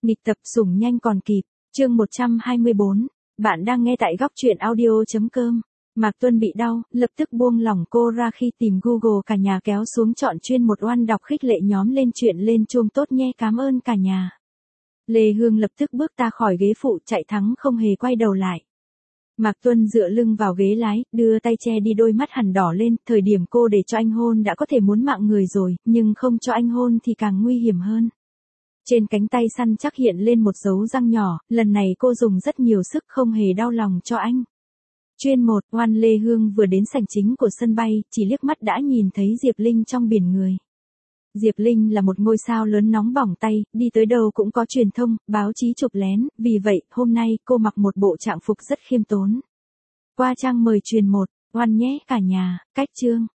Nghịch tập sủng nhanh còn kịp, chương 124. Bạn đang nghe tại góc truyện audio.com. Mạc Tuân bị đau, lập tức buông lỏng cô ra khi tìm Google cả nhà kéo xuống chọn chuyên một oan đọc khích lệ nhóm lên chuyện lên chuông tốt nhé, cảm ơn cả nhà. Lê Hương lập tức bước ra khỏi ghế phụ chạy thắng không hề quay đầu lại. Mạc Tuân dựa lưng vào ghế lái, đưa tay che đi đôi mắt hằn đỏ lên, thời điểm cô để cho anh hôn đã có thể muốn mạng người rồi, nhưng không cho anh hôn thì càng nguy hiểm hơn. Trên cánh tay săn chắc hiện lên một dấu răng nhỏ, lần này cô dùng rất nhiều sức không hề đau lòng cho anh. Chuyên 1, Oan. Lê Hương vừa đến sảnh chính của sân bay, chỉ liếc mắt đã nhìn thấy Diệp Linh trong biển người. Diệp Linh là một ngôi sao lớn nóng bỏng tay, đi tới đâu cũng có truyền thông, báo chí chụp lén, vì vậy, hôm nay cô mặc một bộ trạng phục rất khiêm tốn. Qua trang mời truyền 1, Oan nhé cả nhà, cách chương.